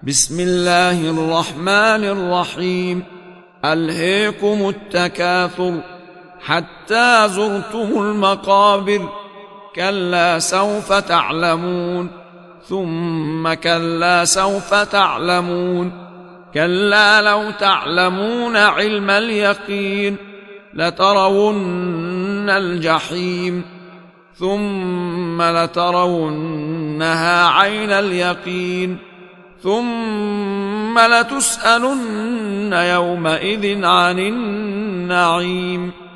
بسم الله الرحمن الرحيم. ألهيكم التكاثر حتى زرتم المقابر، كلا سوف تعلمون، ثم كلا سوف تعلمون، كلا لو تعلمون علم اليقين لترون الجحيم، ثم لترونها عين اليقين، ثم لتسألن يومئذ عن النعيم.